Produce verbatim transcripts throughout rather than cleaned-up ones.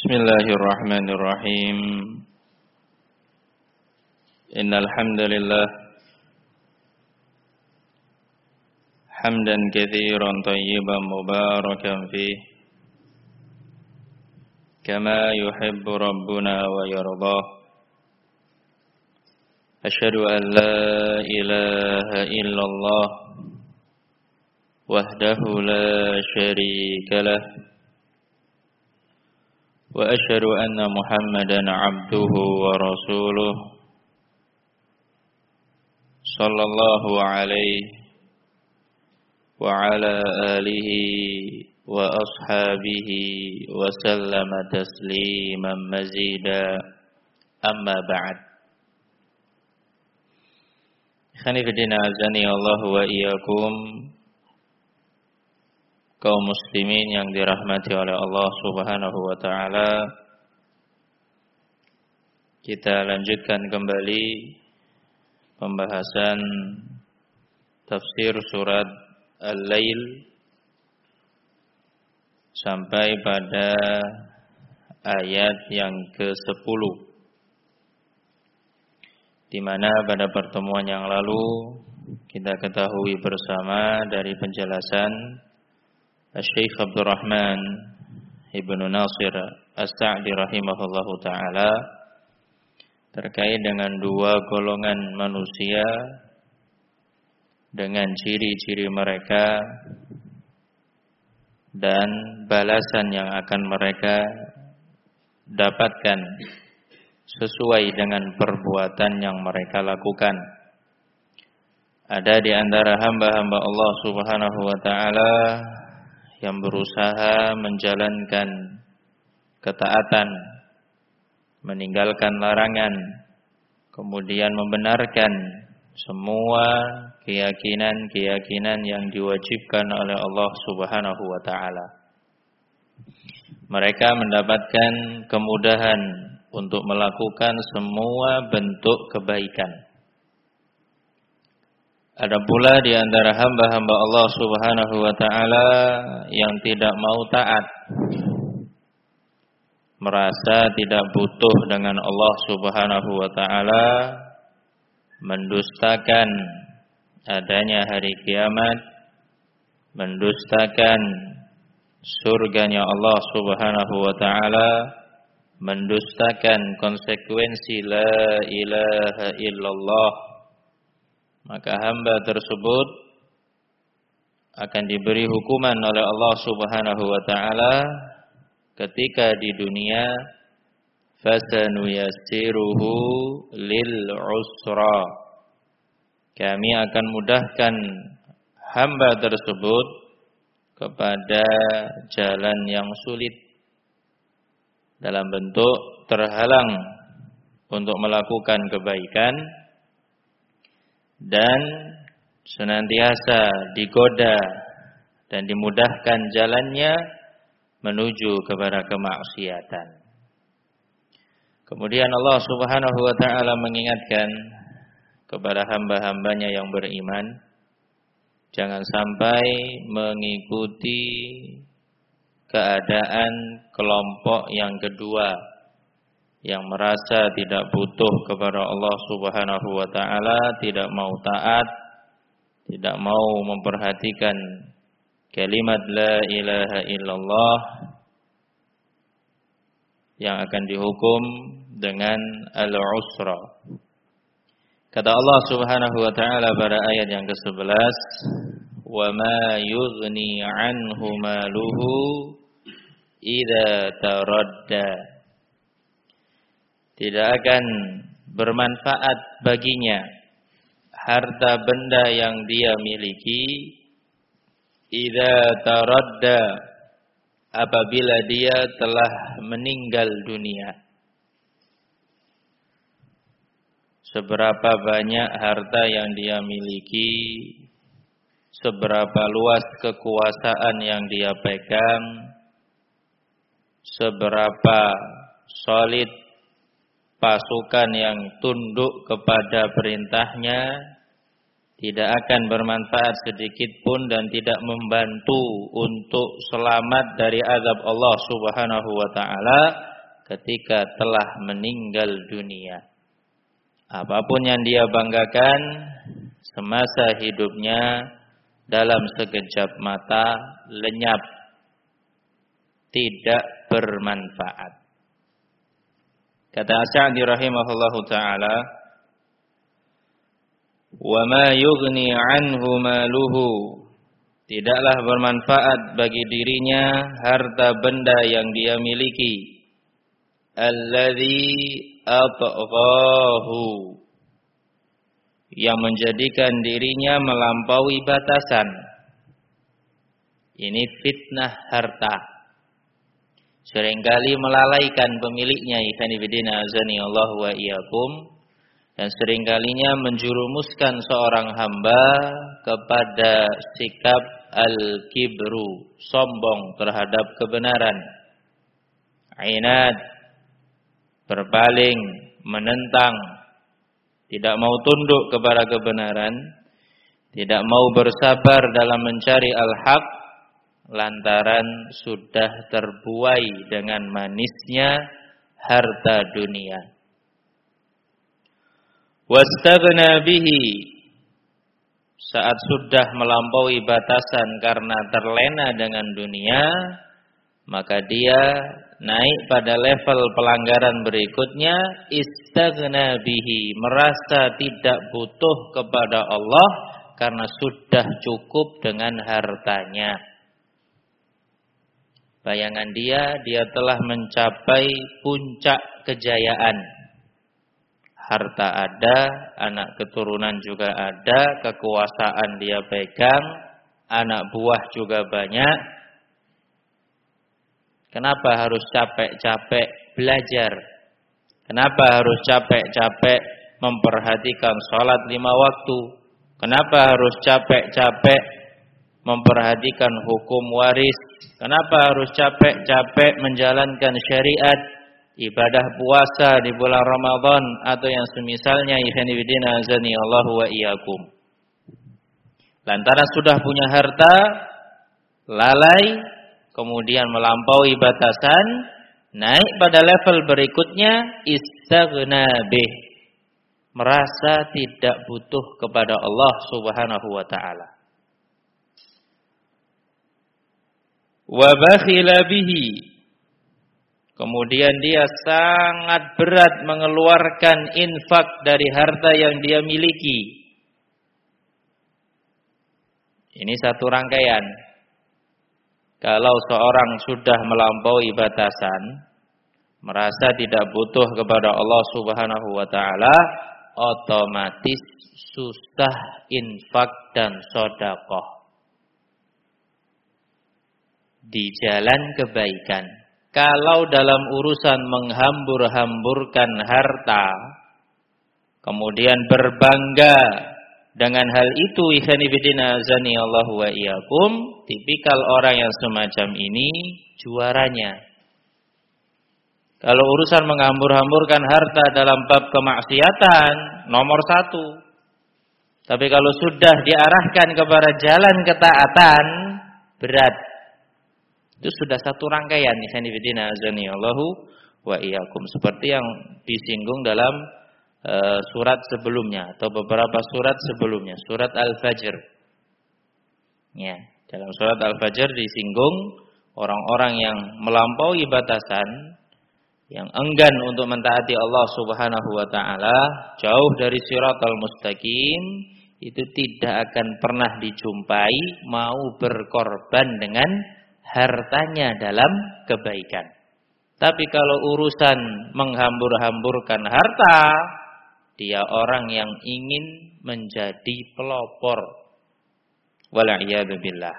Bismillahirrahmanirrahim. Innal hamdalillah hamdan katsiran thayyiban mubarakan fih kama yuhibbu rabbuna wa yardah. Asyhadu an la ilaha illallah wahdahu la syarika lah wa asyhadu anna Muhammadan abduhu wa rasuluh sallallahu alaihi wa ala alihi wa ashabihi wa sallama tasliman mazida, amma ba'd. Khani fidina azani Allah wa iyyakum, kaum muslimin yang dirahmati oleh Allah Subhanahu wa taala. Kita lanjutkan kembali pembahasan tafsir surat Al-Lail sampai pada ayat yang kesepuluh, di mana pada pertemuan yang lalu kita ketahui bersama dari penjelasan Syekh Abdurrahman Ibnu Nasir As-Sa'di rahimahullahu ta'ala terkait dengan dua golongan manusia dengan ciri-ciri mereka dan balasan yang akan mereka dapatkan sesuai dengan perbuatan yang mereka lakukan. Ada di antara hamba-hamba Allah Subhanahu wa ta'ala yang berusaha menjalankan ketaatan, meninggalkan larangan, kemudian membenarkan semua keyakinan-keyakinan yang diwajibkan oleh Allah Subhanahu wa ta'ala. Mereka mendapatkan kemudahan untuk melakukan semua bentuk kebaikan. Ada pula di antara hamba-hamba Allah Subhanahu wa ta'ala yang tidak mau taat, merasa tidak butuh dengan Allah Subhanahu wa ta'ala, mendustakan adanya hari kiamat, mendustakan surganya Allah Subhanahu wa ta'ala, mendustakan konsekuensi la ilaha illallah. Maka hamba tersebut akan diberi hukuman oleh Allah Subhanahu wa ta'ala ketika di dunia, fasanuyassiruhu lil usra. Kami akan mudahkan hamba tersebut kepada jalan yang sulit dalam bentuk terhalang untuk melakukan kebaikan dan senantiasa digoda dan dimudahkan jalannya menuju kepada kemaksiatan. Kemudian Allah Subhanahu wa ta'ala mengingatkan kepada hamba-hambanya yang beriman, jangan sampai mengikuti keadaan kelompok yang kedua yang merasa tidak butuh kepada Allah Subhanahu wa ta'ala, tidak mau taat, tidak mau memperhatikan kalimat la ilaha illallah, yang akan dihukum dengan al-usra. Kata Allah Subhanahu wa ta'ala pada ayat yang kesebelas, wa ma yughni anhu maluhu idza taradda. Tidak akan bermanfaat baginya harta benda yang dia miliki idza taradda, apabila dia telah meninggal dunia. Seberapa banyak harta yang dia miliki, seberapa luas kekuasaan yang dia pegang, seberapa solid pasukan yang tunduk kepada perintahnya, tidak akan bermanfaat sedikit pun dan tidak membantu untuk selamat dari azab Allah Subhanahu wa taala ketika telah meninggal dunia. Apapun yang dia banggakan semasa hidupnya dalam sekejap mata lenyap, tidak bermanfaat. Kata As-Sa'di rahimahullahu ta'ala, "Wa ma yughni 'anhu maluhu." Tidaklah bermanfaat bagi dirinya harta benda yang dia miliki. Alladzi atghahu, yang menjadikan dirinya melampaui batasan. Ini fitnah harta. Seringkali melalaikan pemiliknya, ikhwan fillah azani Allah wa iyyakum, dan seringkalinya menjurumuskan seorang hamba kepada sikap al-kibru, sombong terhadap kebenaran. Ainad, berpaling, menentang, tidak mau tunduk kepada kebenaran, tidak mau bersabar dalam mencari al-haq, lantaran sudah terbuai dengan manisnya harta dunia. Wastaghna bihi, saat sudah melampaui batasan karena terlena dengan dunia, maka dia naik pada level pelanggaran berikutnya, istaghna bihi, merasa tidak butuh kepada Allah karena sudah cukup dengan hartanya. Bayangan dia, dia telah mencapai puncak kejayaan. Harta ada, anak keturunan juga ada, kekuasaan dia pegang, anak buah juga banyak. Kenapa harus capek-capek belajar? Kenapa harus capek-capek memperhatikan sholat lima waktu? Kenapa harus capek-capek memperhatikan hukum waris? Kenapa harus capek-capek menjalankan syariat, ibadah puasa di bulan Ramadan atau yang semisalnya? Ikhwanifidina azani Allah wa iyyakum. Lantaran sudah punya harta, lalai, kemudian melampaui batasan, naik pada level berikutnya, istaghna bih, merasa tidak butuh kepada Allah Subhanahu wa taala. Wa bakhila bihi, kemudian dia sangat berat mengeluarkan infak dari harta yang dia miliki. Ini satu rangkaian. Kalau seorang sudah melampaui batasan, merasa tidak butuh kepada Allah Subhanahu wa taala, otomatis susah infak dan sedekah di jalan kebaikan. Kalau dalam urusan menghambur-hamburkan harta, kemudian berbangga dengan hal itu, ikhwanifidina azani Allah wa iyyakum, tipikal orang yang semacam ini juaranya. Kalau urusan menghambur-hamburkan harta dalam bab kemaksiatan, nomor satu. Tapi kalau sudah diarahkan kepada jalan ketaatan, berat. Itu sudah satu rangkaian, ikhwanifidina azani Allah wa iyyakum, seperti yang disinggung dalam uh, surat sebelumnya atau beberapa surat sebelumnya, surat Al-Fajr. Ya, dalam surat Al-Fajr disinggung orang-orang yang melampaui batasan, yang enggan untuk mentaati Allah Subhanahu wa taala, jauh dari siratal mustaqim, itu tidak akan pernah dijumpai mau berkorban dengan hartanya dalam kebaikan. Tapi kalau urusan menghambur-hamburkan harta, dia orang yang ingin menjadi pelopor. Wal'iyadu billah.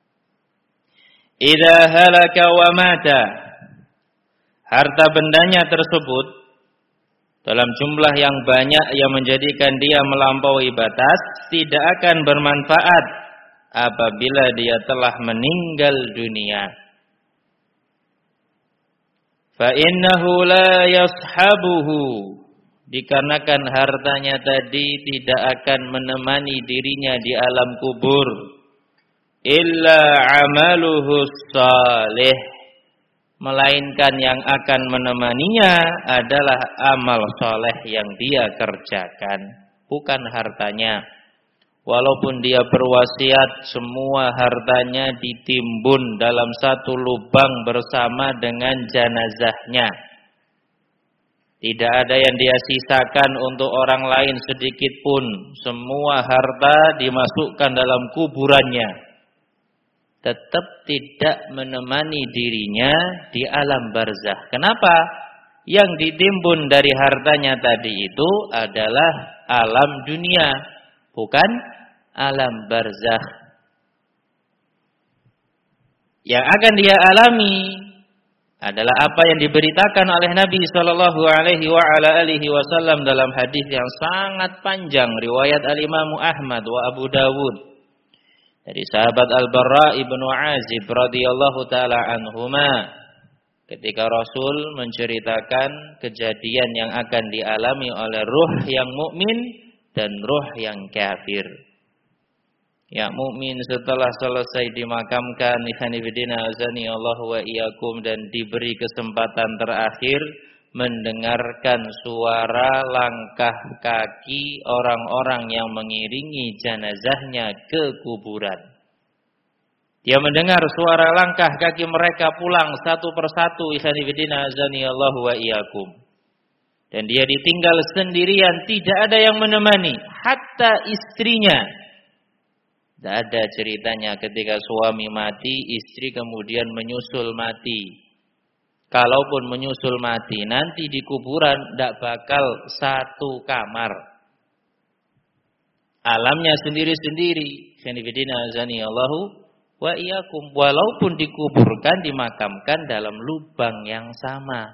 Idza halaka wa mata, harta bendanya tersebut dalam jumlah yang banyak yang menjadikan dia melampaui batas, tidak akan bermanfaat apabila dia telah meninggal dunia. Fa innahu la yashabuhu, dikarenakan hartanya tadi tidak akan menemani dirinya di alam kubur, illa amaluhu salih, melainkan yang akan menemaninya adalah amal soleh yang dia kerjakan, bukan hartanya. Walaupun dia berwasiat semua hartanya ditimbun dalam satu lubang bersama dengan jenazahnya, tidak ada yang dia sisakan untuk orang lain sedikit pun, semua harta dimasukkan dalam kuburannya, tetap tidak menemani dirinya di alam barzakh. Kenapa? Yang ditimbun dari hartanya tadi itu adalah alam dunia, bukan alam barzakh. Yang akan dia alami adalah apa yang diberitakan oleh Nabi Shallallahu Alaihi Wasallam dalam hadis yang sangat panjang, riwayat Al-Imam Ahmad wa Abu Dawud, dari sahabat Al-Barra ibnu Azib radhiyallahu taala anhuma, ketika Rasul menceritakan kejadian yang akan dialami oleh ruh yang mukmin dan ruh yang kafir. Yang mukmin setelah selesai dimakamkan, ikhwanifidina azani Allah wa iyyakum, dan diberi kesempatan terakhir mendengarkan suara langkah kaki orang-orang yang mengiringi jenazahnya ke kuburan. Dia mendengar suara langkah kaki mereka pulang satu persatu, ikhwanifidina azani Allah wa iyyakum. Dan dia ditinggal sendirian, tidak ada yang menemani, hatta istrinya. Tidak ada ceritanya ketika suami mati, istri kemudian menyusul mati. Kalaupun menyusul mati, nanti di kuburan tidak bakal satu kamar. Alamnya sendiri-sendiri. Khanifidina azani Allahu wa iyyakum. Walaupun dikuburkan, dimakamkan dalam lubang yang sama,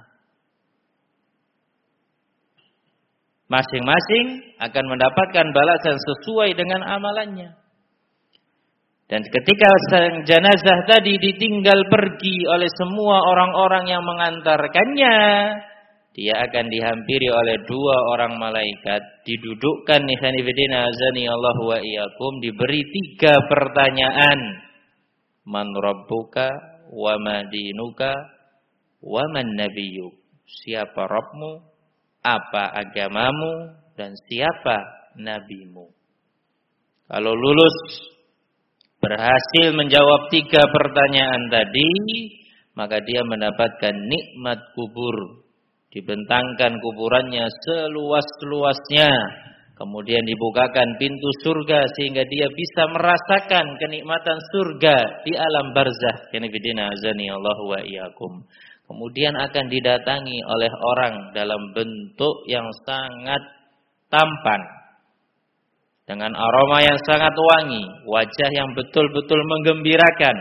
masing-masing akan mendapatkan balasan sesuai dengan amalannya. Dan ketika sang jenazah tadi ditinggal pergi oleh semua orang-orang yang mengantarkannya, dia akan dihampiri oleh dua orang malaikat, didudukkan ikhwanifidina azani Allah wa iyyakum, diberi tiga pertanyaan. Man rabbuka wa ma dinuka wa man nabiyyuk. Siapa Rabbmu, apa agamamu, dan siapa nabimu. Kalau lulus, berhasil menjawab tiga pertanyaan tadi, maka dia mendapatkan nikmat kubur. Dibentangkan kuburannya seluas-luasnya, kemudian dibukakan pintu surga sehingga dia bisa merasakan kenikmatan surga di alam barzakh. Kanifidina azani Allah wa iyyakum. Kemudian akan didatangi oleh orang dalam bentuk yang sangat tampan, dengan aroma yang sangat wangi, wajah yang betul-betul menggembirakan.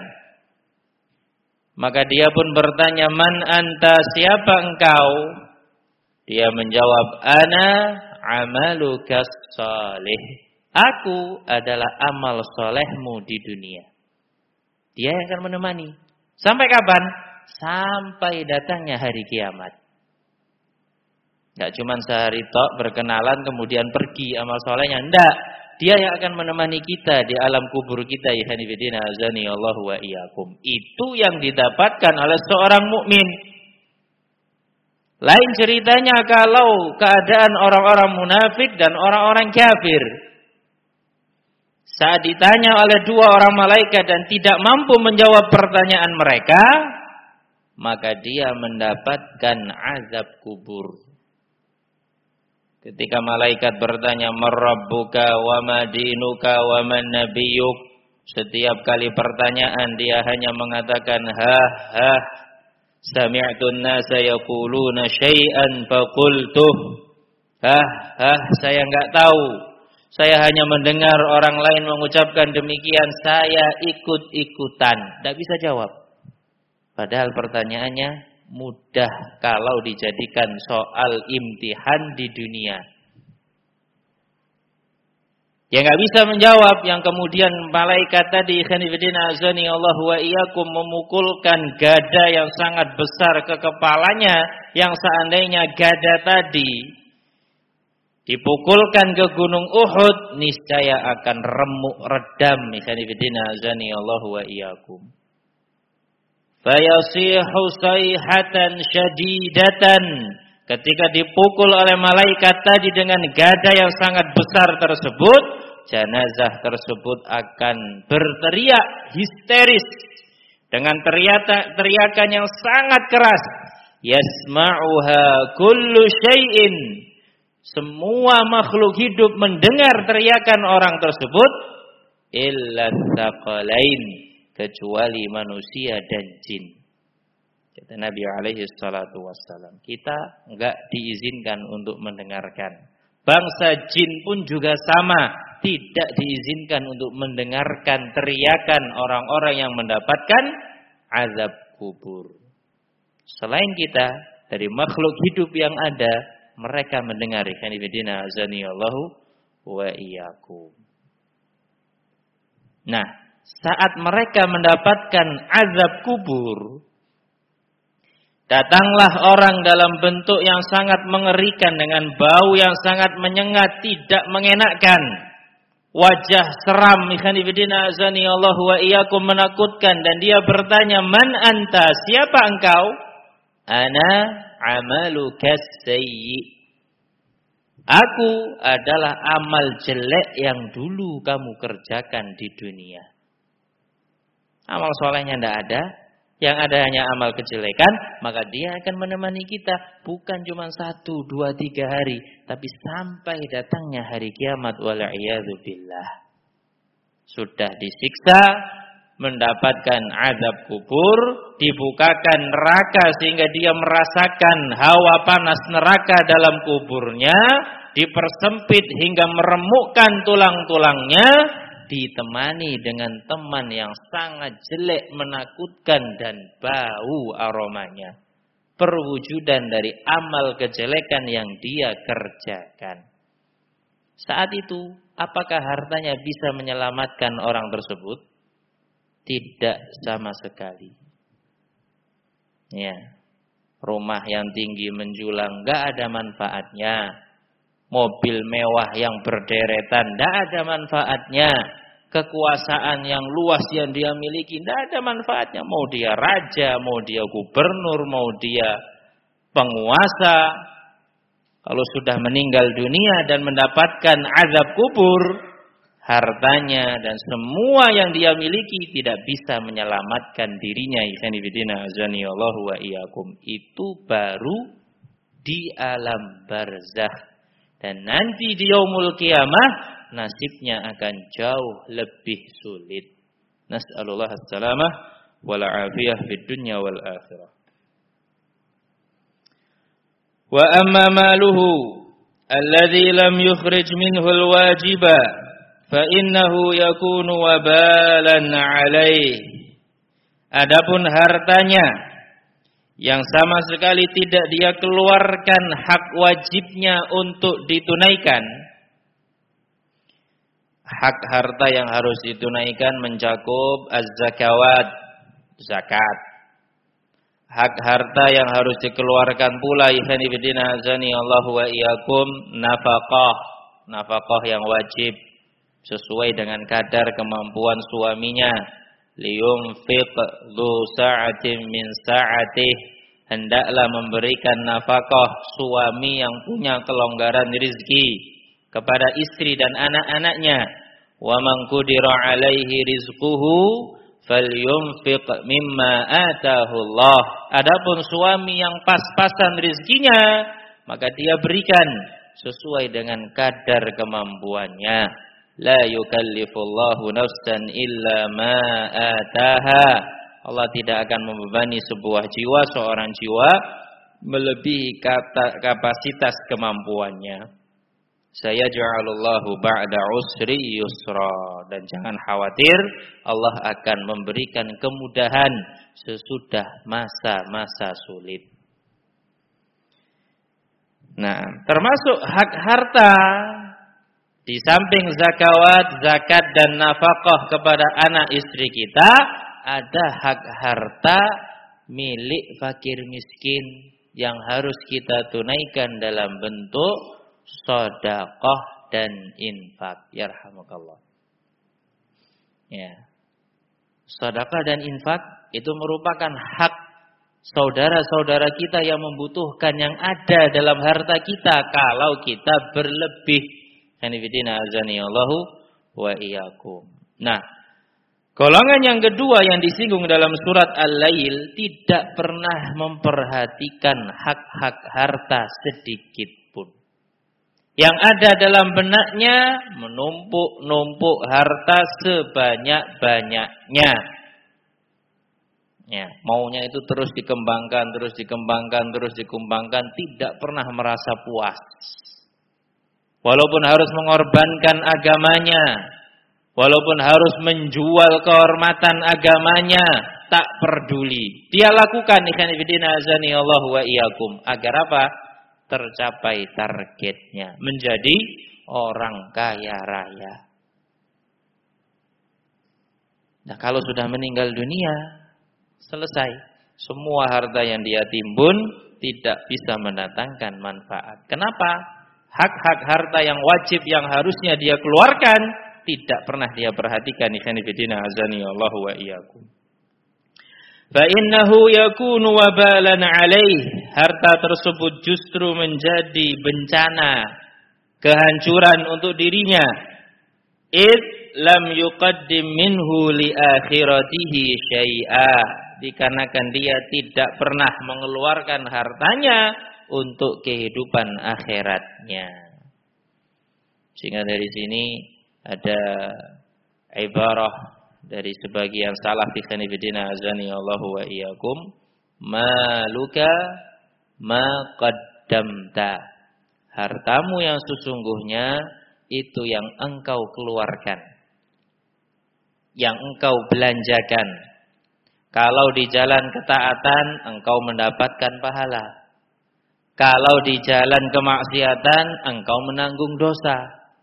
Maka dia pun bertanya, man anta, siapa engkau? Dia menjawab, ana amaluka salih. Aku adalah amal solehmu di dunia. Dia yang akan menemani. Sampai kapan? Sampai datangnya hari kiamat. Tidak cuma sehari tok berkenalan kemudian pergi amal solehnya. Tidak. Dia yang akan menemani kita di alam kubur kita. Ikhwanifidina azani Allah wa iyyakum. Itu yang didapatkan oleh seorang mukmin. Lain ceritanya kalau keadaan orang-orang munafik dan orang-orang kafir. Saat ditanya oleh dua orang malaikat dan tidak mampu menjawab pertanyaan mereka, maka dia mendapatkan azab kubur. Ketika malaikat bertanya, marrabbuka wa madinuka wa man nabiyyuk, setiap kali pertanyaan dia hanya mengatakan ha ha. Sami'tu an-nasa yaquluna syai'an faqultu ha ha, saya enggak tahu. Saya hanya mendengar orang lain mengucapkan demikian, saya ikut-ikutan. Tidak bisa jawab. Padahal pertanyaannya mudah kalau dijadikan soal imtihan di dunia. Yang nggak bisa menjawab, yang kemudian malaikat tadi khanifidina azani Allah wa iyyakum memukulkan gada yang sangat besar ke kepalanya, yang seandainya gada tadi dipukulkan ke gunung Uhud, niscaya akan remuk redam. Khanifidina azani Allah wa iyyakum. fayasihu sayhatan syadidatan. Ketika dipukul oleh malaikat tadi dengan gada yang sangat besar tersebut, jenazah tersebut akan berteriak histeris dengan teriakan, teriakan yang sangat keras. Yasma'uha kullu syai'in. Semua makhluk hidup mendengar teriakan orang tersebut, illa tsaqalain, kecuali manusia dan jin. Kata Nabi alaihi salatu wassalam, kita enggak diizinkan untuk mendengarkan. Bangsa jin pun juga sama, tidak diizinkan untuk mendengarkan teriakan orang-orang yang mendapatkan azab kubur. Selain kita, dari makhluk hidup yang ada, mereka mendengar. Ikhwanifidina azanillahu wa iyyakum. Nah, saat mereka mendapatkan azab kubur, datanglah orang dalam bentuk yang sangat mengerikan dengan bau yang sangat menyengat, tidak mengenakkan. Wajah seram, ikhwanifidina azanillahu wa iyyakum, menakutkan, dan dia bertanya, "Man anta? Siapa engkau?" "Ana amaluka sayyi." Aku adalah amal jelek yang dulu kamu kerjakan di dunia. Amal solehnya tidak ada, yang ada hanya amal kejelekan, maka dia akan menemani kita bukan cuma satu, dua, tiga hari, tapi sampai datangnya hari kiamat. Wal'iyadzu billah. Sudah disiksa, mendapatkan azab kubur, dibukakan neraka sehingga dia merasakan hawa panas neraka dalam kuburnya, dipersempit hingga meremukkan tulang-tulangnya, ditemani dengan teman yang sangat jelek, menakutkan, dan bau aromanya. Perwujudan dari amal kejelekan yang dia kerjakan. Saat itu, apakah hartanya bisa menyelamatkan orang tersebut? Tidak sama sekali. Ya, rumah yang tinggi menjulang enggak ada manfaatnya. Mobil mewah yang berderetan enggak ada manfaatnya. Kekuasaan yang luas yang dia miliki enggak ada manfaatnya. Mau dia raja, mau dia gubernur, mau dia penguasa, kalau sudah meninggal dunia dan mendapatkan azab kubur, hartanya dan semua yang dia miliki tidak bisa menyelamatkan dirinya. Ikhwanifidina azanillahu wa iyyakum. Itu baru di alam barzakh. Dan nanti di yaumul qiyamah nasibnya akan jauh lebih sulit. Nas'alullah as-salamah wal afiyah fid dunya wal akhirah. Wa amma maluhu alladhi lam yukhrij minhu al-wajiba fa innahu yakunu wabalan alaih. Adapun hartanya yang sama sekali tidak dia keluarkan hak wajibnya untuk ditunaikan. Hak harta yang harus ditunaikan mencakup az-zakawat, zakat. Hak harta yang harus dikeluarkan pula, ikhwanifidina azanillahu wa iyyakum, nafaqah, nafaqah yang wajib sesuai dengan kadar kemampuan suaminya. Liyunfiq dzu sa'atin min sa'atih, hendaklah memberikan nafkah suami yang punya kelonggaran rezeki kepada istri dan anak-anaknya. Wa man qudira 'alaihi rizquhu falyunfiq mimma ataahu Allah. Adapun suami yang pas-pasan rezekinya, maka dia berikan sesuai dengan kadar kemampuannya. La yukallifullahu nafsan illa ma ataha. Allah tidak akan membebani sebuah jiwa, seorang jiwa, melebihi kata, kapasitas kemampuannya. Sayaj'alullahu ba'da usri yusra. Dan jangan khawatir, Allah akan memberikan kemudahan sesudah masa-masa sulit. Nah, termasuk hak harta, di samping zakawat, zakat dan nafkah kepada anak istri kita, ada hak harta milik fakir miskin yang harus kita tunaikan dalam bentuk sedekah dan infak. Yarhamukallah. Ya. sedekah dan infak itu merupakan hak saudara-saudara kita yang membutuhkan yang ada dalam harta kita kalau kita berlebih. Hanifidina azani Allahu wa iyyakum. Nah, golongan yang kedua yang disinggung dalam surat Al-Lail tidak pernah memperhatikan hak-hak harta sedikit pun. Yang ada dalam benaknya menumpuk-numpuk harta sebanyak-banyaknya. Ya, maunya itu terus dikembangkan, terus dikembangkan, terus dikembangkan, tidak pernah merasa puas. Walaupun harus mengorbankan agamanya, walaupun harus menjual kehormatan agamanya, tak peduli. Dia lakukan ikhwan fillah azani Allah wa iyyakum agar apa? Tercapai targetnya, menjadi orang kaya raya. Nah, kalau sudah meninggal dunia, selesai. Semua harta yang dia timbun tidak bisa mendatangkan manfaat. Kenapa? Hak-hak harta yang wajib yang harusnya dia keluarkan tidak pernah dia perhatikan. Ikhwan fillah azani Allah wa iyyakum. Fa innahu yakunu wabalan alaih. Harta tersebut justru menjadi bencana, kehancuran untuk dirinya. Id lam yuqaddim minhu li akhiratihi syai'a. Dikarenakan dia tidak pernah mengeluarkan hartanya untuk kehidupan akhiratnya. Sehingga dari sini ada ibarah dari sebagian salaf ikhwanifidina azani Allahu wa iyyakum, maluka ma qaddamta. Hartamu yang sesungguhnya itu yang engkau keluarkan, yang engkau belanjakan. Kalau di jalan ketaatan engkau mendapatkan pahala. Kalau di jalan kemaksiatan engkau menanggung dosa.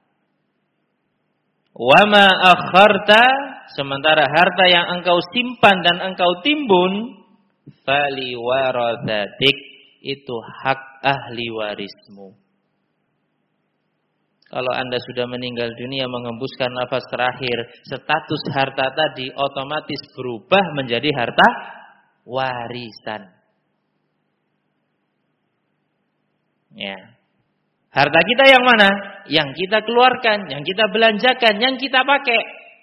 Wa ma akharta, sementara harta yang engkau simpan dan engkau timbun, fali warathatik, itu hak ahli warismu. Kalau Anda sudah meninggal dunia mengembuskan nafas terakhir, status harta tadi otomatis berubah menjadi harta warisan. Ya. Harta kita yang mana? Yang kita keluarkan, yang kita belanjakan, yang kita pakai.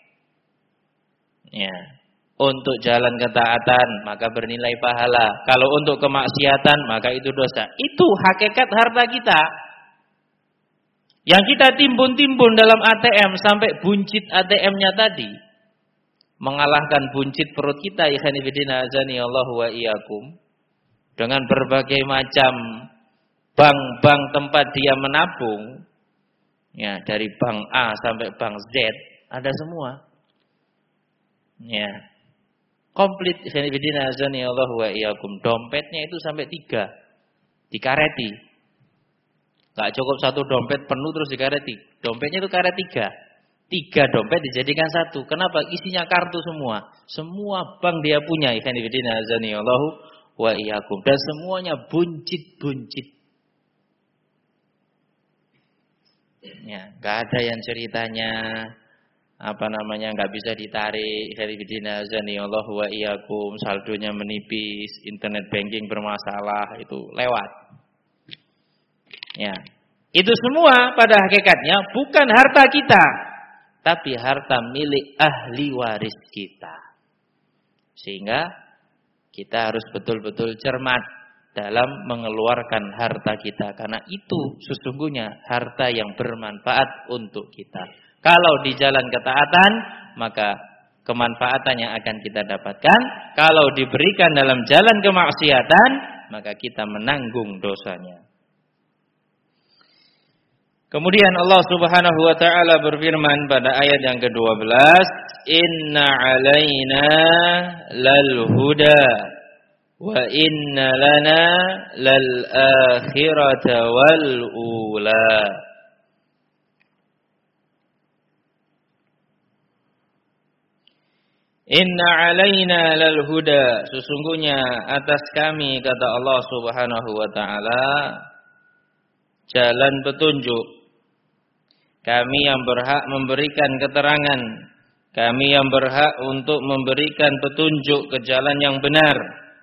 Ya. Untuk jalan ketaatan maka bernilai pahala. Kalau untuk kemaksiatan maka itu dosa. Itu hakikat harta kita. Yang kita timbun-timbun dalam A T M sampai buncit A T M-nya tadi mengalahkan buncit perut kita, ikhwan fillah azani Allah wa iyyakum, dengan berbagai macam bank-bank tempat dia menabung, ya dari bank A sampai bank Z ada semua, ya komplit ikhwan fillah azani Allah wa iyyakum. Dompetnya itu sampai tiga dikareti. Gak cukup satu dompet penuh terus dikareti. Dompetnya itu karet tiga. Tiga dompet dijadikan satu. Kenapa? Isinya kartu semua. Semua bank dia punya. Ikhwan fillah azani Allahu wa iyyakum. Dan semuanya buncit-buncit. Ya, gak ada yang ceritanya apa namanya gak bisa ditarik. Ikhwan fillah azani Allahu wa iyyakum. Saldonya menipis, internet banking bermasalah, itu lewat. Ya, itu semua pada hakikatnya bukan harta kita, tapi harta milik ahli waris kita. Sehingga kita harus betul-betul cermat dalam mengeluarkan harta kita, karena itu sesungguhnya harta yang bermanfaat untuk kita. Kalau di jalan ketaatan, maka kemanfaatan yang akan kita dapatkan. Kalau diberikan dalam jalan kemaksiatan, maka kita menanggung dosanya. Kemudian Allah Subhanahu wa taala berfirman pada ayat yang kedua belas, "Inna 'alaina lal huda wa inna lana lal akhirata wal ula." Inna 'alaina lal huda, sesungguhnya atas kami, kata Allah Subhanahu wa taala, jalan petunjuk. Kami yang berhak memberikan keterangan, kami yang berhak untuk memberikan petunjuk ke jalan yang benar.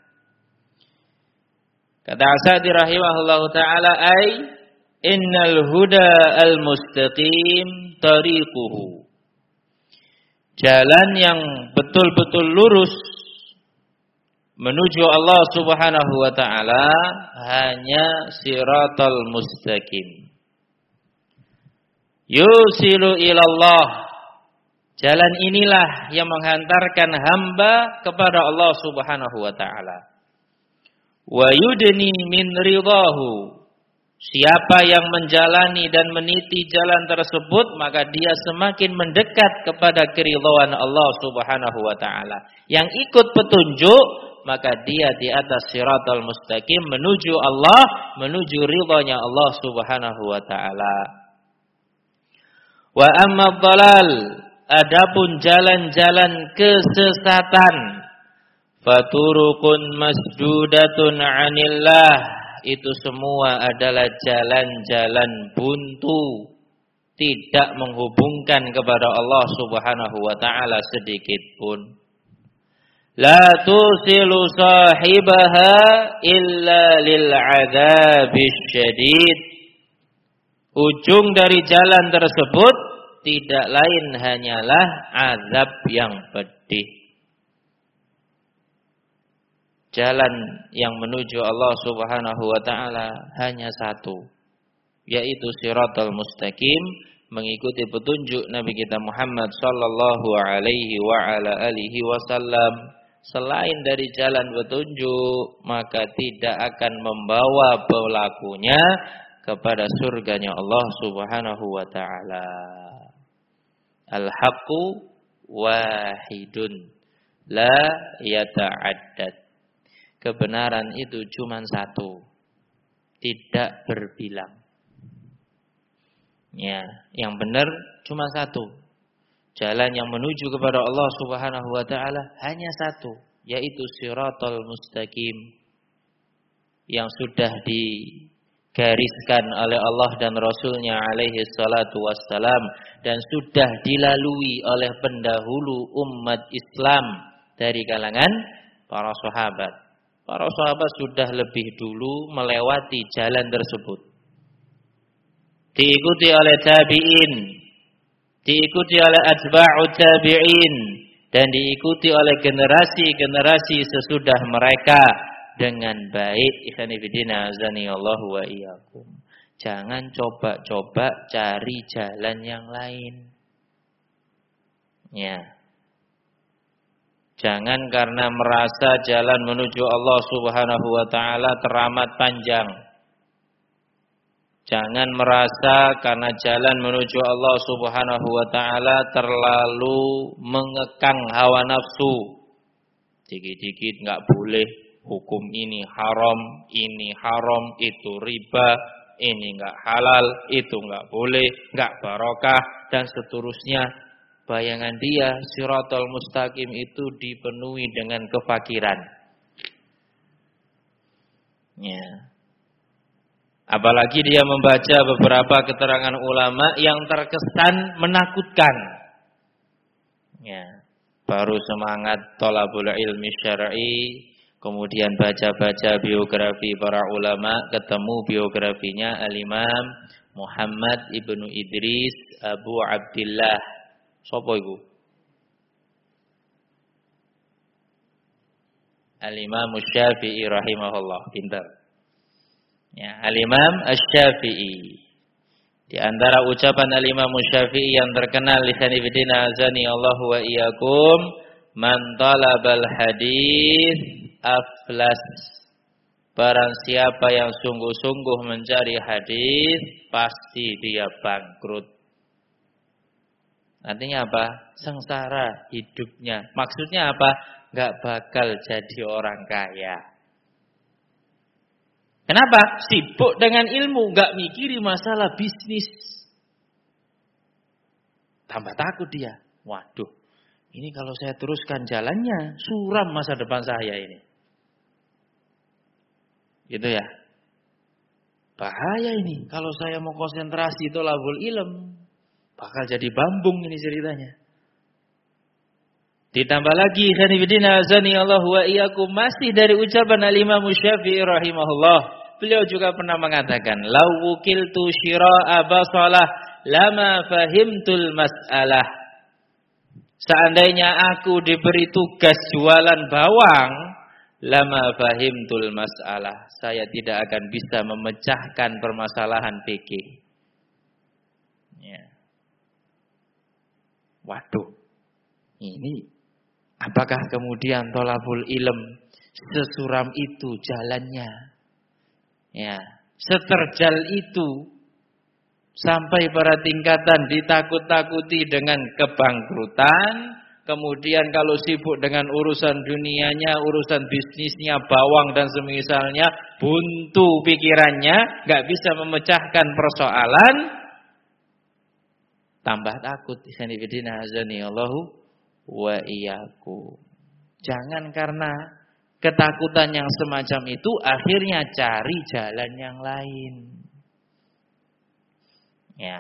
Kata As-Sa'di rahimahullahu ta'ala, ay innal huda al-mustaqim tariquhu. Jalan yang betul-betul lurus menuju Allah Subhanahu wa ta'ala hanya siratal mustaqim. Yusilu ilallah. Jalan inilah yang menghantarkan hamba kepada Allah Subhanahu wa ta'ala. Wa yudni min ridahu. Siapa yang menjalani dan meniti jalan tersebut, maka dia semakin mendekat kepada keridhaan Allah Subhanahu wa ta'ala. Yang ikut petunjuk, maka dia di atas siratal mustaqim menuju Allah, menuju ridhanya Allah Subhanahu wa ta'ala. Wa amma dhalal, adapun jalan-jalan kesesatan, faturukun masdudatun 'anillah, itu semua adalah jalan-jalan buntu, tidak menghubungkan kepada Allah Subhanahu wa ta'ala sedikit pun. La tusilu sahibaha illa lil 'adzabis syadid. Ujung dari jalan tersebut tidak lain hanyalah azab yang pedih. Jalan yang menuju Allah Subhanahu wa ta'ala hanya satu, yaitu siratal mustaqim, mengikuti petunjuk Nabi kita Muhammad sallallahu alaihi wa ala alihi wasallam. Selain dari jalan petunjuk, maka tidak akan membawa pelakunya kepada surganya Allah Subhanahu wa ta'ala. Al-haqqu wahidun la yata'addad. Kebenaran itu cuma satu, tidak berbilang. Ya, yang benar cuma satu. Jalan yang menuju kepada Allah Subhanahu wa ta'ala hanya satu, yaitu siratal mustaqim, yang sudah digariskan oleh Allah dan Rasulnya alaihi salatu wassalam, dan sudah dilalui oleh pendahulu umat Islam dari kalangan para sahabat. Para sahabat sudah lebih dulu melewati jalan tersebut. Diikuti oleh tabi'in, diikuti oleh atba'ut tabi'in, dan diikuti oleh generasi-generasi sesudah mereka dengan baik. Ikhwani fillah, azanillahu wa iyyakum. Jangan coba-coba cari jalan yang lain. Ya. Jangan karena merasa jalan menuju Allah Subhanahu wa ta'ala teramat panjang. Jangan merasa karena jalan menuju Allah Subhanahu wa ta'ala terlalu mengekang hawa nafsu. Dikit-dikit enggak boleh, hukum ini haram, ini haram, itu riba, ini enggak halal, itu enggak boleh, enggak barokah, dan seterusnya. Bayangan dia siratal mustaqim itu dipenuhi dengan kefakiran. Ya. Apalagi dia membaca beberapa keterangan ulama yang terkesan menakutkan. Ya. Baru semangat thalabul ilmi syar'i, kemudian baca-baca biografi para ulama, ketemu biografinya Al-Imam Muhammad ibnu Idris Abu Abdillah. Sopo iku? Al-Imam Asy-Syafi'i rahimahullah, pintar. Ya, Al-Imam Asy-Syafi'i. Di antara ucapan Al-Imam Asy-Syafi'i yang terkenal lisan ibn azani Allah wa iyyakum, man talabal hadis aflas. Barang siapa yang sungguh-sungguh mencari hadis, pasti dia bangkrut. Artinya apa? Sengsara hidupnya. Maksudnya apa? Gak bakal jadi orang kaya. Kenapa? Sibuk dengan ilmu, gak mikiri masalah bisnis. Tambah takut dia. Waduh, ini kalau saya teruskan jalannya, suram masa depan saya ini. Gitu ya. Bahaya ini. Kalau saya mau konsentrasi thalabul ilm, bakal jadi bambung ini ceritanya. Ditambah lagi khanifidina azani Allah wa iyyakum, masih dari ucapan al-Imam Syafi'i rahimahullah. Beliau juga pernah mengatakan, "Lau wukiltu syira'a basalah lama fahimtul mas'alah." Seandainya aku diberi tugas jualan bawang, lama fahimtul mas'alah, saya tidak akan bisa memecahkan permasalahan fikih. Ya. Waduh, ini apakah kemudian thalabul ilm sesuram itu jalannya? Ya, seterjal itu sampai pada tingkatan ditakut-takuti dengan kebangkrutan. Kemudian kalau sibuk dengan urusan dunianya, urusan bisnisnya, bawang dan semisalnya, buntu pikirannya, gak bisa memecahkan persoalan, tambah takut. Allahu wa iyyakum. Jangan karena ketakutan yang semacam itu akhirnya cari jalan yang lain. Ya.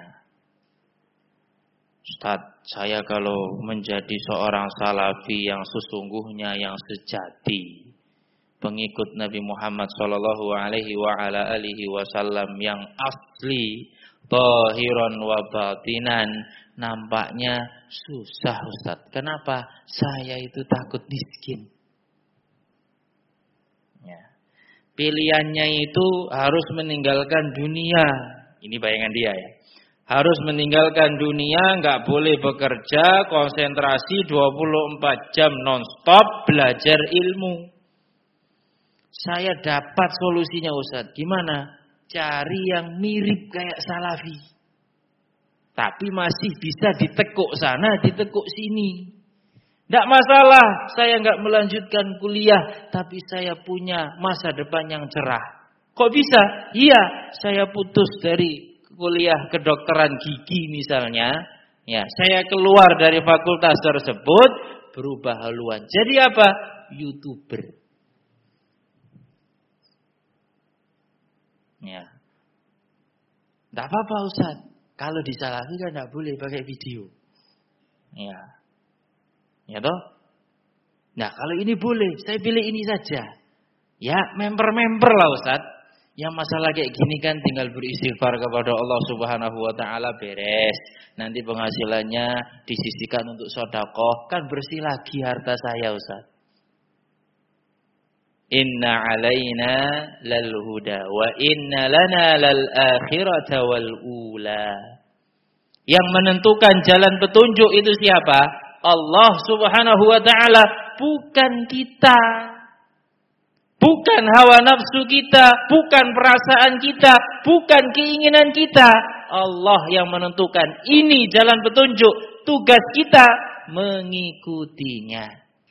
Ustaz, saya kalau menjadi seorang salafi yang sesungguhnya, yang sejati, pengikut Nabi Muhammad sallallahu alaihi wa ala alihi wasallam yang asli, zahiran wa batinan, nampaknya susah Ustaz. Kenapa? Saya itu takut miskin. Ya. Pilihannya itu harus meninggalkan dunia. Ini bayangan dia ya. Harus meninggalkan dunia, nggak boleh bekerja, konsentrasi dua puluh empat jam non-stop belajar ilmu. Saya dapat solusinya Ustaz. Gimana? Cari yang mirip kayak salafi. Tapi masih bisa ditekuk sana, ditekuk sini. Nggak masalah, saya nggak melanjutkan kuliah, tapi saya punya masa depan yang cerah. Kok bisa? Iya, saya putus dari kuliah kedokteran gigi misalnya, ya, saya keluar dari fakultas tersebut, berubah haluan. Jadi apa? YouTuber. Ya. Enggak apa-apa Ustaz. Kalau di salafi kan enggak boleh pakai video. Ya. Ya toh? Nah, kalau ini boleh, saya pilih ini saja. Ya, member-member lah Ustaz. Yang masalah kayak gini kan tinggal beristighfar kepada Allah Subhanahu wa taala, beres. Nanti penghasilannya disisihkan untuk sedekah, kan bersih lagi harta saya Ustaz. Inna alaina lal huda wa inna lana lal akhirata wal ula. Yang menentukan jalan petunjuk itu siapa? Allah Subhanahu wa taala, bukan kita. Bukan hawa nafsu kita, bukan perasaan kita, bukan keinginan kita. Allah yang menentukan. Ini jalan petunjuk. Tugas kita mengikutinya.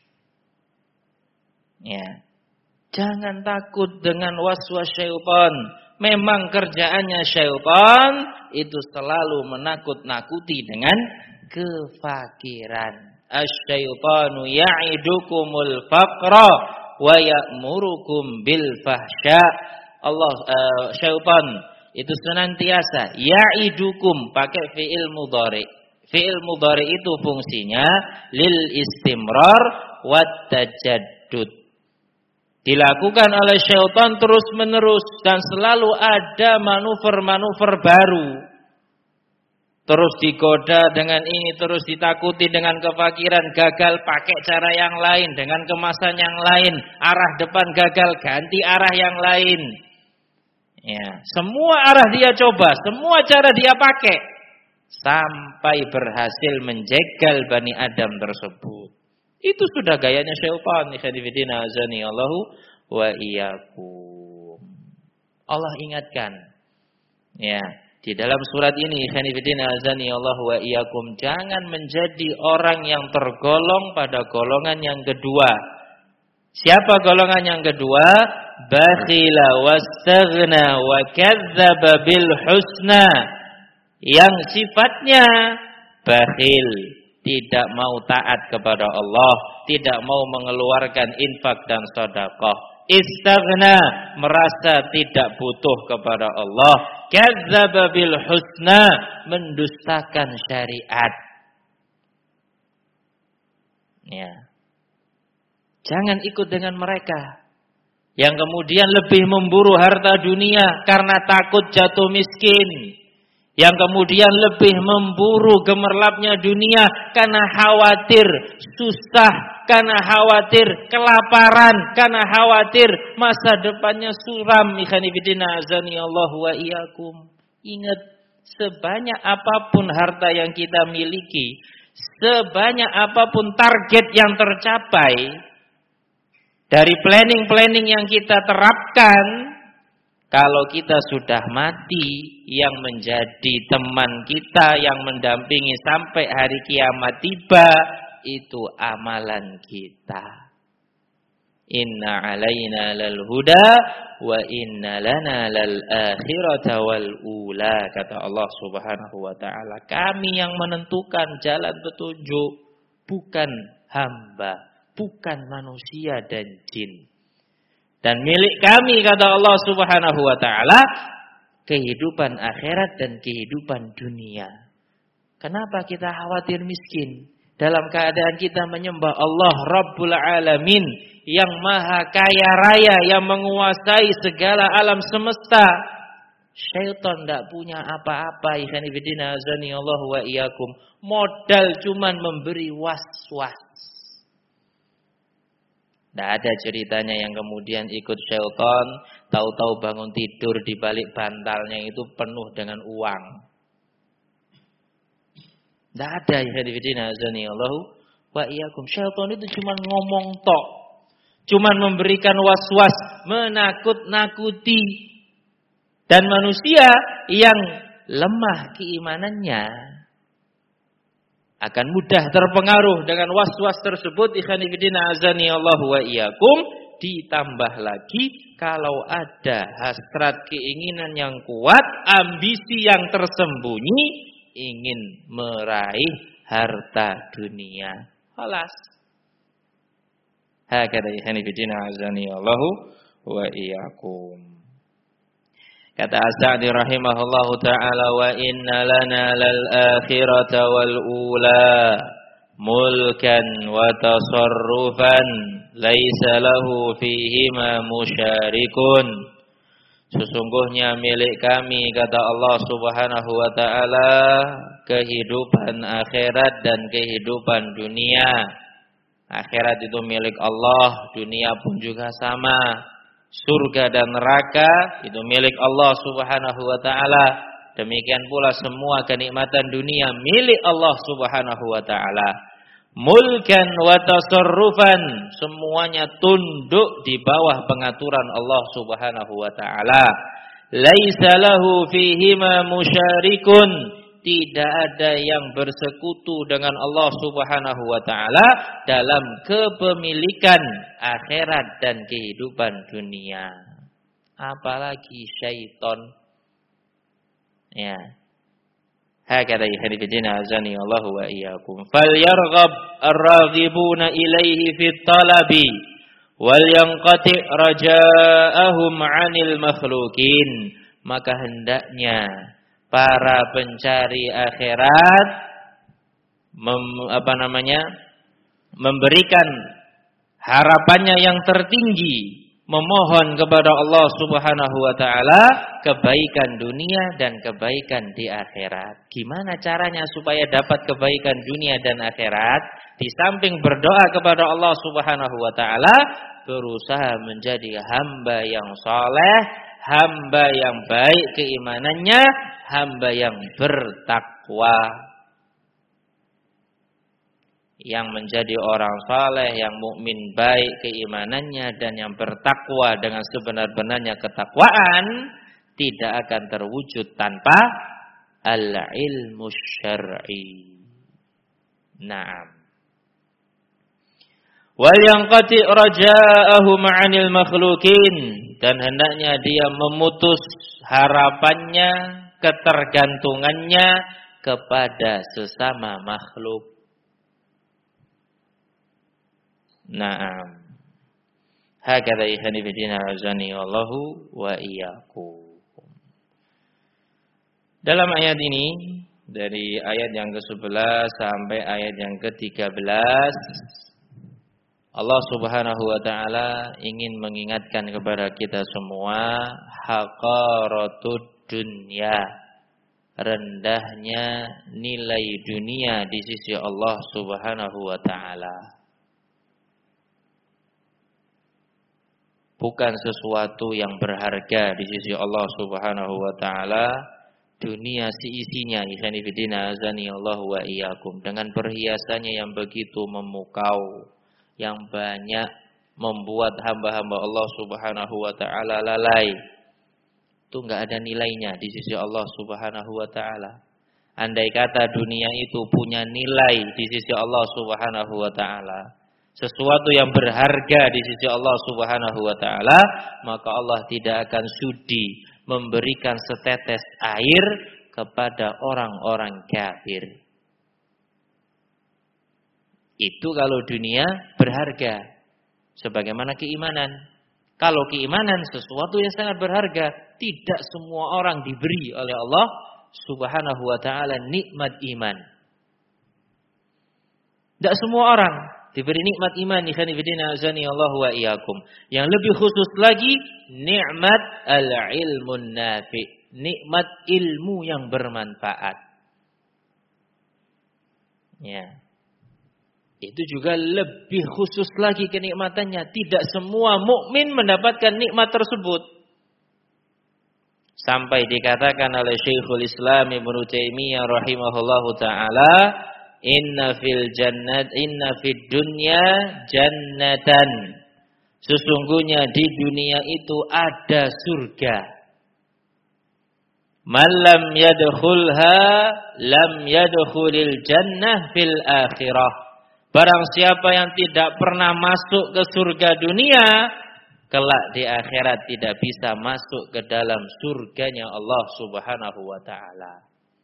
Ya. Jangan takut dengan waswas syaitan. Memang kerjaannya syaitan itu selalu menakut-nakuti dengan kefakiran. Asy-syaitanu ya'idukumul faqra wa ya'murukum bil fahsya. Allah uh, syaitan itu senantiasa ya'idukum, pakai fi'il mudhari. Fi'il mudhari itu fungsinya lil istimrar wat tajaddud. Dilakukan oleh syaitan terus-menerus dan selalu ada manuver-manuver baru. Terus digoda dengan ini, terus ditakuti dengan kefakiran, gagal pakai cara yang lain, dengan kemasan yang lain, arah depan gagal, ganti arah yang lain. Ya, semua arah dia coba, semua cara dia pakai, sampai berhasil menjegal Bani Adam tersebut. Itu sudah gayanya syaitan. Ikhwanifidina azani Allahu wa iyyakum. Allah ingatkan, ya. Di dalam surat ini, ikhwanifidina azani Allah wa iyyakum, jangan menjadi orang yang tergolong pada golongan yang kedua. Siapa golongan yang kedua? Bakhila wastaghna wa kadzdzaba bil husna. Yang sifatnya bakhil, tidak mau taat kepada Allah, tidak mau mengeluarkan infak dan sedekah. Istaghna, merasa tidak butuh kepada Allah. Kadzdzaba bil husna, mendustakan syariat. Ya. Jangan ikut dengan mereka yang kemudian lebih memburu harta dunia karena takut jatuh miskin. Yang kemudian lebih memburu gemerlapnya dunia karena khawatir susah, karena khawatir kelaparan, karena khawatir masa depannya suram. Ikhwani fillah azani Allah wa iyyakum. Ingat, sebanyak apapun harta yang kita miliki, sebanyak apapun target yang tercapai, dari planning-planning yang kita terapkan, kalau kita sudah mati, yang menjadi teman kita, yang mendampingi sampai hari kiamat tiba, itu amalan kita. Inna alaina lal huda wa inna lana lal akhirata wal ula, kata Allah Subhanahu wa taala. Kami yang menentukan jalan petunjuk, bukan hamba, bukan manusia dan jin. Dan milik kami, kata Allah Subhanahu wa taala, kehidupan akhirat dan kehidupan dunia. Kenapa kita khawatir miskin? Dalam keadaan kita menyembah Allah Rabbul Alamin, yang maha kaya raya, yang menguasai segala alam semesta. Syaitan tidak punya apa-apa. Ikhwan fillah azani Allah wa iyyakum. Modal cuman memberi was-was. Tidak ada ceritanya yang kemudian ikut syaitan, tahu-tahu bangun tidur di balik bantalnya itu penuh dengan uang. Tidak ada. Allah wa iyyakum. Syaitan itu cuma ngomong tok, cuma memberikan was-was, menakut-nakuti. Dan manusia yang lemah keimanannya akan mudah terpengaruh dengan was-was tersebut. Ikhwani fillah azani Allah wa iyyakum. Ditambah lagi kalau ada hasrat keinginan yang kuat, ambisi yang tersembunyi, ingin meraih harta dunia. Halas. Hakada ikhwani fillah azani Allah wa iyyakum. Kata As-Sa'di rahimahullahu ta'ala, wa inna lana lal akhirata wal ula mulkan wa tasarrufan laisa lahu fihima musyarikun. Sesungguhnya milik kami, kata Allah Subhanahu wa ta'ala, kehidupan akhirat dan kehidupan dunia. Akhirat itu milik Allah, dunia pun juga sama. Surga dan neraka itu milik Allah Subhanahu wa ta'ala. Demikian pula semua kenikmatan dunia milik Allah Subhanahu wa ta'ala. Mulkan wa tasarrufan, semuanya tunduk di bawah pengaturan Allah Subhanahu wa ta'ala. Laisa lahu fihima musyarikun, tidak ada yang bersekutu dengan Allah Subhanahu wa ta'ala dalam kepemilikan akhirat dan kehidupan dunia. Apalagi syaitan. Ya. Hakadha yahdina azani Allah wa iyyakum. Falyarghab ar-raghibuna ilaihi fit talabi wal yanqati raja'ahum 'anil makhluqin. Maka hendaknya para pencari akhirat mem, apa namanya memberikan harapannya yang tertinggi, memohon kepada Allah Subhanahu wa taala kebaikan dunia dan kebaikan di akhirat. Gimana caranya supaya dapat kebaikan dunia dan akhirat? Di samping berdoa kepada Allah Subhanahu wa taala, berusaha menjadi hamba yang saleh, hamba yang baik keimanannya, hamba yang bertakwa. Yang menjadi orang saleh, yang mukmin baik keimanannya dan yang bertakwa dengan sebenar-benarnya ketakwaan, tidak akan terwujud tanpa al-ilmu syar'i. Naam. Wal yanqati raja'ahu ma'anil makhlukin, dan hendaknya dia memutus harapannya, ketergantungannya kepada sesama makhluk. Naam. Hakadha ikhwani fillah azani wallahu wa iyyakum. Dalam ayat ini, dari ayat yang ke sebelas sampai ayat yang ke tiga belas, Allah Subhanahu wa taala ingin mengingatkan kepada kita semua haqaratud dunya, rendahnya nilai dunia di sisi Allah Subhanahu wa taala. Bukan sesuatu yang berharga di sisi Allah Subhanahu wa taala. Dunia seisinya, ikhwani fillah azani Allah wa iyyakum, dengan perhiasannya yang begitu memukau, yang banyak membuat hamba-hamba Allah Subhanahu wa taala lalai. Itu enggak ada nilainya di sisi Allah Subhanahu wa taala. Andai kata dunia itu punya nilai di sisi Allah Subhanahu wa taala, sesuatu yang berharga di sisi Allah Subhanahu wa taala, maka Allah tidak akan sudi memberikan setetes air kepada orang-orang kafir. Itu kalau dunia berharga. Sebagaimana keimanan. Kalau keimanan sesuatu yang sangat berharga, tidak semua orang diberi oleh Allah Subhanahu wa taala nikmat iman. Tidak semua orang diberi nikmat iman, ikhwani fillah azani Allah wa iyyakum. Yang lebih khusus lagi nikmat al-ilmun nafi, nikmat ilmu yang bermanfaat. Ya. Itu juga lebih khusus lagi kenikmatannya. Tidak semua mukmin mendapatkan nikmat tersebut. Sampai dikatakan oleh Syekhul Islam Ibnu Taimiyah rahimahullahu taala, Inna fil jannat inna fid dunya jannatan. Sesungguhnya di dunia itu ada surga. Man lam yadkhulha lam yadkhulil jannah fil akhirah. Barang siapa yang tidak pernah masuk ke surga dunia, kelak di akhirat tidak bisa masuk ke dalam surganya Allah Subhanahu wa taala.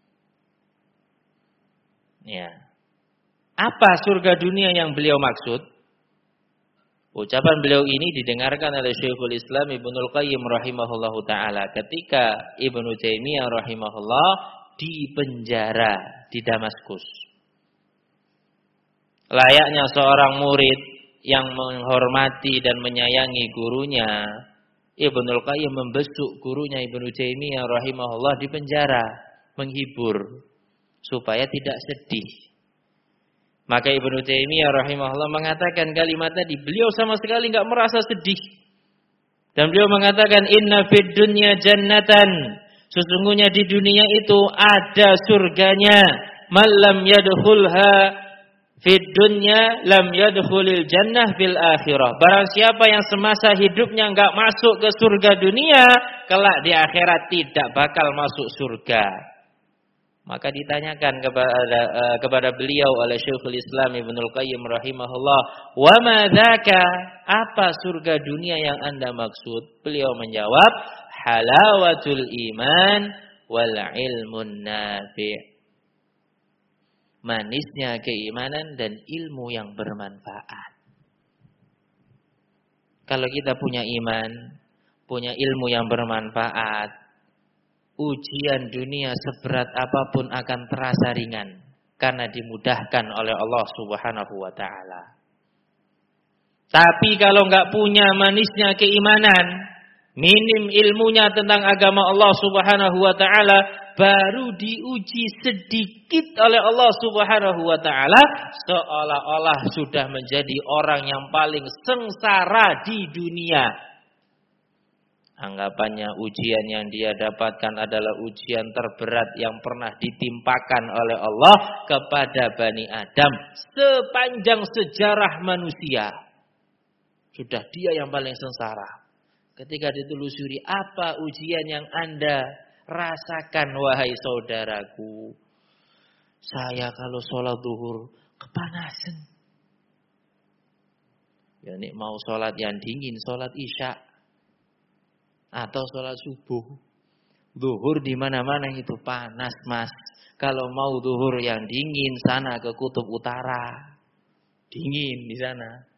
Ya. Apa surga dunia yang beliau maksud? Ucapan beliau ini didengarkan oleh Syekhul Islam Ibnul Qayyim rahimahullahu taala ketika Ibnu Taimiyah rahimahullah di penjara di Damaskus. Layaknya seorang murid yang menghormati dan menyayangi gurunya, Ibnul Qayyim membesuk gurunya Ibnu Taimiyah rahimahullah di penjara, menghibur supaya tidak sedih. Maka Ibnu Taimiyah rahimahullah mengatakan kalimat tadi, beliau sama sekali enggak merasa sedih. Dan beliau mengatakan inna fid dunya jannatan. Sesungguhnya di dunia itu ada surganya. Man lam yadkhulha fid dunya lam yadkhulil jannah fil akhirah. Barang siapa yang semasa hidupnya enggak masuk ke surga dunia, kelak di akhirat tidak bakal masuk surga. Maka ditanyakan kepada uh, kepada beliau oleh Syekhul Islam Ibnul Qayyim rahimahullah, "Wa ma dzaka? Apa surga dunia yang Anda maksud?" Beliau menjawab, "Halawatul iman wal ilmun nafi'." Manisnya keimanan dan ilmu yang bermanfaat. Kalau kita punya iman, punya ilmu yang bermanfaat, ujian dunia seberat apapun akan terasa ringan karena dimudahkan oleh Allah Subhanahu wa taala. Tapi kalau enggak punya manisnya keimanan, minim ilmunya tentang agama Allah Subhanahu wa taala, baru diuji sedikit oleh Allah Subhanahu wa taala, seolah-olah sudah menjadi orang yang paling sengsara di dunia. Anggapannya ujian yang dia dapatkan adalah ujian terberat yang pernah ditimpakan oleh Allah kepada Bani Adam sepanjang sejarah manusia. Sudah dia yang paling sengsara. Ketika ditelusuri, apa ujian yang Anda rasakan wahai saudaraku? Saya kalau sholat zuhur kepanasan. Ya ini mau sholat yang dingin, sholat isya. Atau sholat subuh. Zuhur di mana-mana itu panas, Mas. Kalau mau zuhur yang dingin, sana ke kutub utara. Dingin di sana.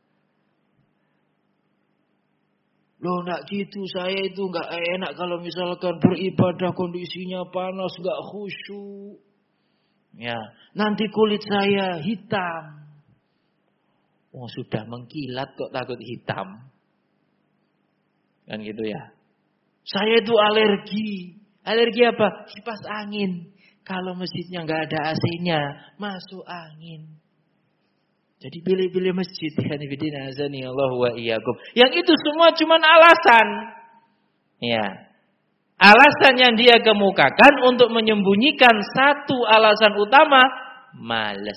Loh, enggak gitu. Saya itu enggak enak kalau misalkan beribadah kondisinya panas, enggak khusyuk. Ya, nanti kulit saya hitam. Oh, sudah mengkilat kok takut hitam. Kan gitu ya. Saya itu alergi. Alergi apa? Kipas angin. Kalau masjidnya nggak ada A C-nya, masuk angin. Jadi pilih-pilih masjid. Allah wa iyyakum. Yang itu semua cuma alasan. Ya. Alasan yang dia kemukakan untuk menyembunyikan satu alasan utama, malas.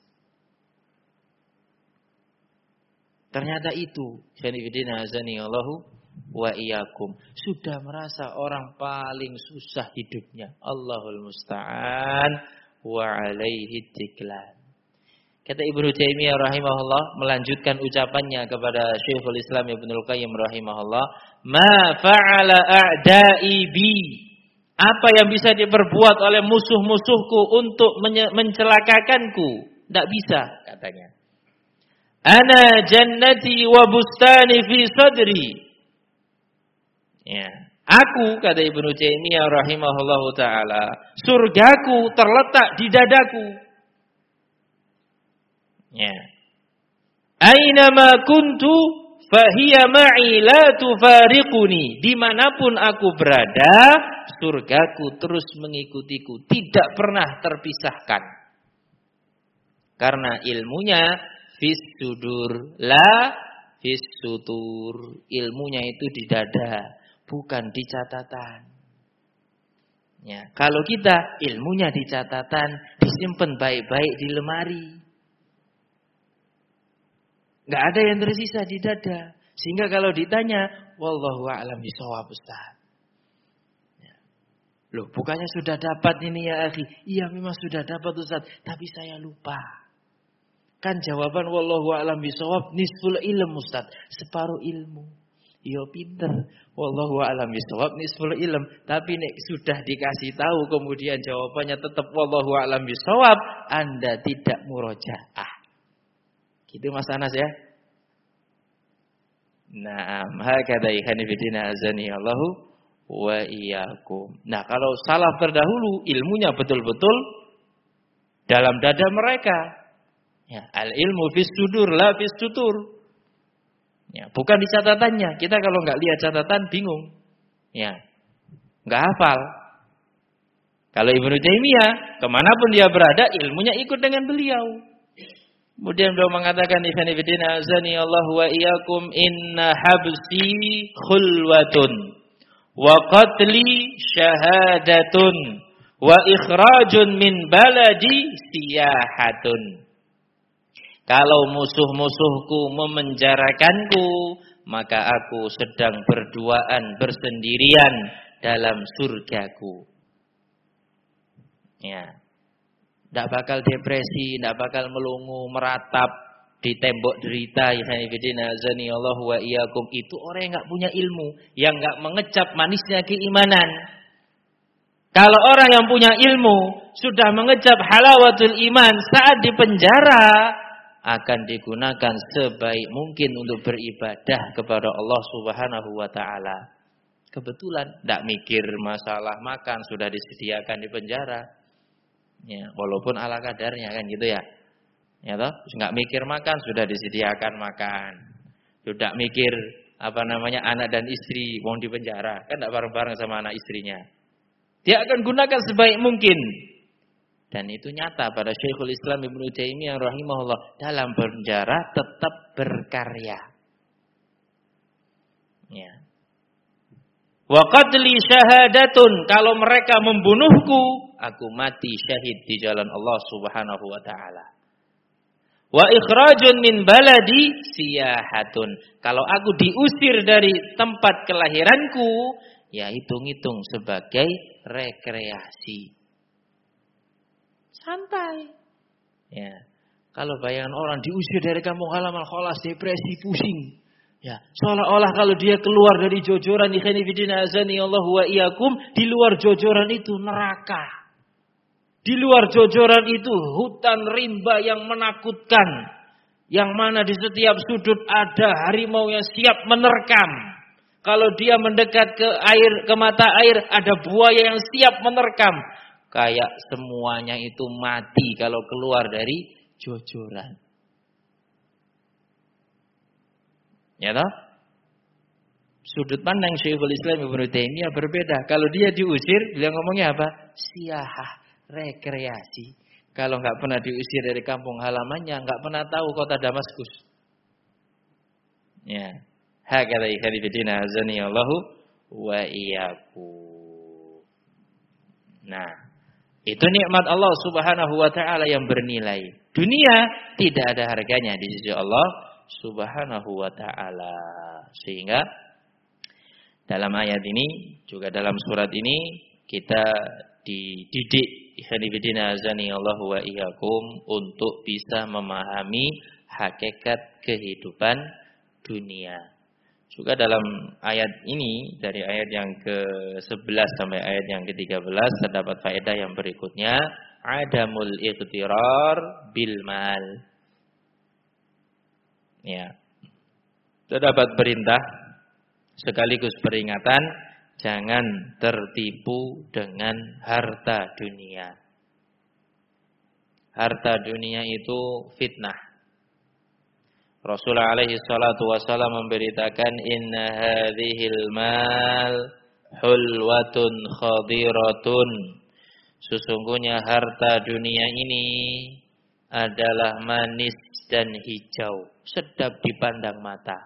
Ternyata itu, Allah wa iyyakum, sudah merasa orang paling susah hidupnya. Allahul musta'an wa alaihi tiklan. Kata Ibnu Taimiyah rahimahullah melanjutkan ucapannya kepada Syekhul Islam Ibnul Qayyim rahimahullah, "Ma fa'ala a'da'i bi." Apa yang bisa diperbuat oleh musuh-musuhku untuk mencelakakanku? Tidak bisa, katanya. Ana jannati wa bustani fi sadri. Ya, aku, kata Ibnu Taimiyah rahimahullahu taala, surgaku terletak di dadaku. Ya. Aina ma kuntu fahiya ma'i la tufariquni. Dimanapun aku berada, surgaku terus mengikutiku, tidak pernah terpisahkan. Karena ilmunya fis sudur la fis sutur. Ilmunya itu di dada, bukan di catatan. Ya, kalau kita ilmunya di catatan, disimpan baik-baik di lemari. Enggak ada yang tersisa di dada. Sehingga kalau ditanya, wallahu a'lam bishawab, Ustaz. Ya. Loh, bukannya sudah dapat ini ya akhi? Iya, memang sudah dapat Ustaz, tapi saya lupa. Kan jawaban wallahu a'lam bishawab nisful ilm Ustaz, separuh ilmu. Yo pinter, wallahu a'lam bishawab nisful ilm, tapi nek sudah dikasih tahu kemudian jawabannya tetap wallahu a'lam bishawab, Anda tidak murojaah. Gitu Mas Anas ya. Naam, hakadha ikhwanifidina azani Allahu wa iyyakum. Nah, kalau salaf terdahulu ilmunya betul-betul dalam dada mereka. Ya, al ilmu fis sudur la fis sutur. Ya, bukan di catatannya. Kita kalau nggak lihat catatan bingung. Ya. Nggak hafal. Kalau Ibnu Taimiyah, kemanapun dia berada, ilmunya ikut dengan beliau. Kemudian beliau mengatakan, "Ifanibidina azani Allah wa iyyakum, inna habsi khulwatun wa qatli syahadatun wa ikhrajun min baladi siyahatun." Kalau musuh-musuhku memenjarakanku, maka aku sedang berduaan bersendirian dalam surgaku. Ya. Tidak bakal depresi, tidak bakal melungu, meratap di tembok derita. Allah wa iyyakum. Itu orang yang nggak punya ilmu, yang nggak mengecap manisnya keimanan. Kalau orang yang punya ilmu sudah mengecap halawatul iman, saat di penjara akan digunakan sebaik mungkin untuk beribadah kepada Allah Subhanahu wa taala. Kebetulan tidak mikir masalah makan, sudah disediakan di penjara. Ya, walaupun ala kadarnya kan gitu ya. Ya toh, enggak mikir makan sudah disediakan makan. Sudah mikir apa namanya anak dan istri wong di penjara, kan enggak bareng-bareng sama anak istrinya. Dia akan gunakan sebaik mungkin. Dan itu nyata pada Syekhul Islam Ibnu Taimiyah rahimahullah, dalam penjara tetap berkarya. Ya. Wa qatli syahadatun, kalau mereka membunuhku, aku mati syahid di jalan Allah Subhanahu wa taala. Wa ikhrajun min baladi siyahatun, kalau aku diusir dari tempat kelahiranku, ya hitung-hitung sebagai rekreasi. Santai. Ya. Kalau bayangan orang diusir dari kampung halaman, kholas, depresi, pusing. Ya, seolah-olah kalau dia keluar dari jojoran ikhwanifidina azani Allah wa iyyakum, di luar jojoran itu neraka. Di luar jojoran itu hutan rimba yang menakutkan, yang mana di setiap sudut ada harimau yang siap menerkam. Kalau dia mendekat ke air, ke mata air, ada buaya yang siap menerkam. Kayak semuanya itu mati kalau keluar dari jojoran. Ya toh? Sudut pandang Syekhul Islam Ibnu Taimiyah berbeda. Kalau dia diusir, beliau ngomongnya apa? Siyahah, rekreasi. Kalau nggak pernah diusir dari kampung halamannya, nggak pernah tahu kota Damaskus. Ya. Hakala ikhwan fillah azani Allahu wa iyyakum. Nah, itu nikmat Allah Subhanahu wa taala yang bernilai. Dunia tidak ada harganya di sisi Allah Subhanahu wa taala. Sehingga dalam ayat ini juga dalam surat ini kita dididik ikhwanifidina azani Allahu wa iyyakum untuk bisa memahami hakikat kehidupan dunia. Juga dalam ayat ini dari ayat yang ke sebelas sampai ayat yang ke tiga belas terdapat faedah yang berikutnya, adamul ightirar bil mal. Ya. Terdapat perintah sekaligus peringatan, jangan tertipu dengan harta dunia. Harta dunia itu fitnah. Rasulullah alaihi salatu wasallam memberitakan, inna hadhil mal hulwatun khadiratun. Sesungguhnya harta dunia ini adalah manis dan hijau, sedap dipandang mata.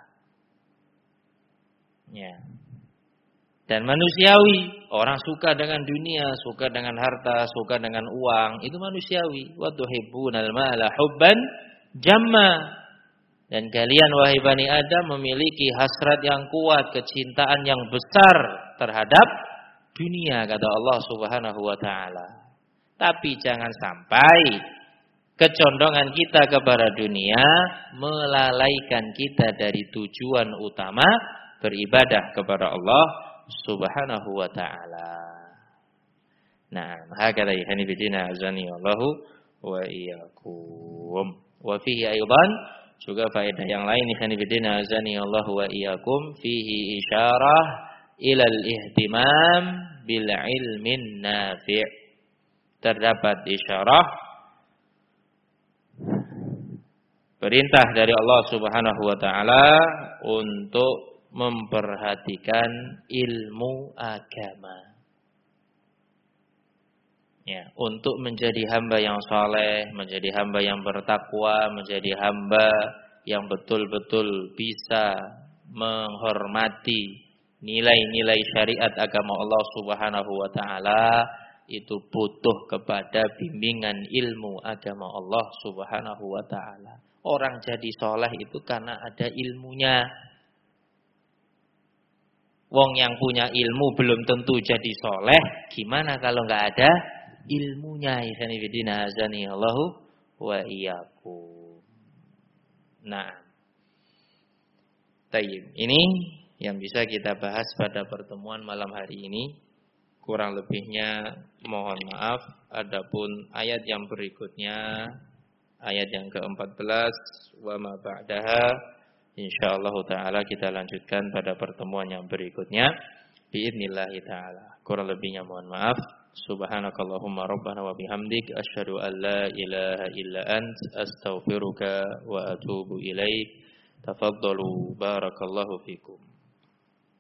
Ya. Dan manusiawi, orang suka dengan dunia, suka dengan harta, suka dengan uang, itu manusiawi. Wa tuhibbunal mala hubban jamma. Dan kalian wahai Bani Adam memiliki hasrat yang kuat, kecintaan yang besar terhadap dunia, kata Allah Subhanahu wa taala. Tapi jangan sampai kecondongan kita kepada dunia melalaikan kita dari tujuan utama beribadah kepada Allah Subhanahu wa taala. Nah, hakala ikhwanifidina azani Allahu wa iyyakum. Wa fihi aidan, juga faedah yang lain ikhwanifidina azani Allahu wa iyyakum, fihi isyarah ila al-ihtimam bil ilmin nafi'. Terdapat isyarah perintah dari Allah Subhanahu wa taala untuk memperhatikan ilmu agama. Ya, untuk menjadi hamba yang saleh, menjadi hamba yang bertakwa, menjadi hamba yang betul-betul bisa menghormati nilai-nilai syariat agama Allah Subhanahu wa taala, itu butuh kepada bimbingan ilmu agama Allah Subhanahu wa taala. Orang jadi saleh itu karena ada ilmunya. Wong yang punya ilmu belum tentu jadi soleh. Gimana kalau nggak ada ilmunya? Ikhwanifidina azani Allahu wa iyyakum. Nah, tayyib. Ini yang bisa kita bahas pada pertemuan malam hari ini. Kurang lebihnya mohon maaf. Adapun ayat yang berikutnya, ayat yang keempat belas, wa ma ba'daha, insyaallah taala kita lanjutkan pada pertemuan yang berikutnya biidznillah taala. Kurang lebihnya mohon maaf. Subhanakallahumma rabbana wa bihamdik asyhadu an la ilaha illa ant astaghfiruka wa atubu ilaik. Tafaddalu barakallahu fikum.